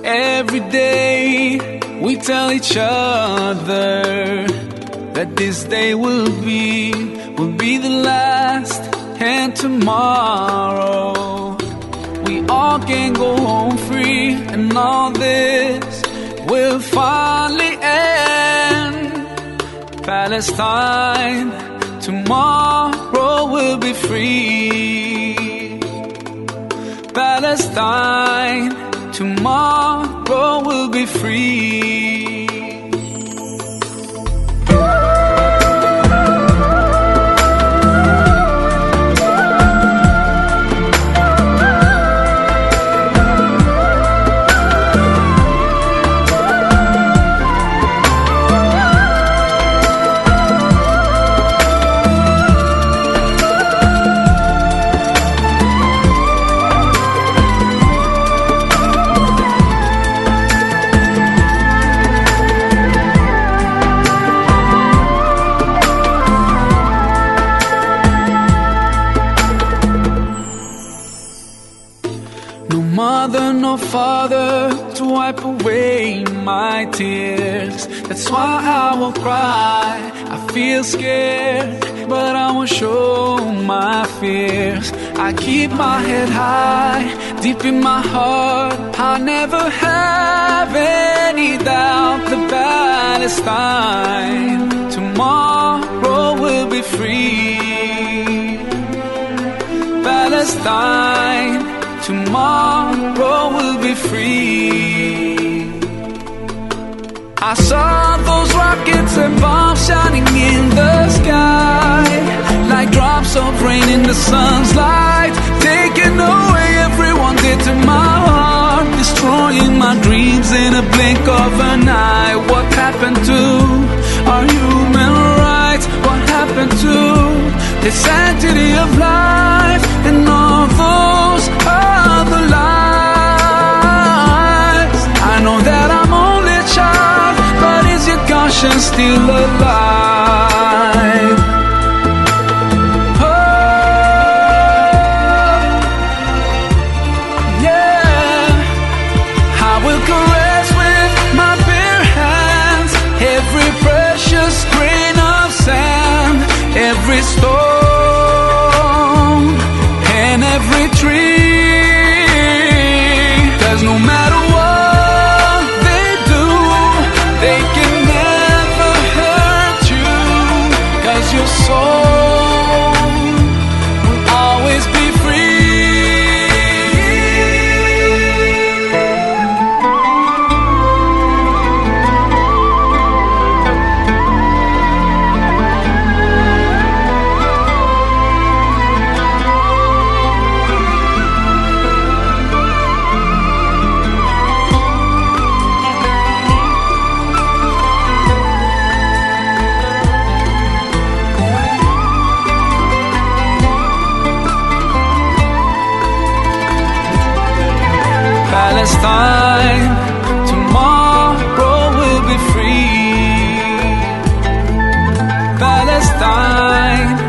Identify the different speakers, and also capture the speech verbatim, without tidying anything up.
Speaker 1: Every day we tell each other that this day will be, will be the last, and tomorrow we all can go home free, and all this will finally end. Palestine, tomorrow will be free. Palestine, tomorrow will be free. No mother, no father to wipe away my tears. That's why I will cry. I feel scared, but I won't show my fears. I keep my head high, deep in my heart. I never have any doubt that Palestine tomorrow will be free. Palestine, tomorrow will be free. I saw those rockets and bombs shining in the sky, like drops of rain in the sun's light, taking away everyone dear to my heart, destroying my dreams in a blink of an eye. What happened to our human rights? What happened to the sanctity of life and all those other lives? I know that I'm only a child, but is your conscience still alive? Oh, yeah. I will caress with my bare hands every precious grain of sand, every stone and every tree. 'Cause no matter what they do, they can never hurt you, 'cause your soul will always be Palestine, tomorrow will be free. Palestine,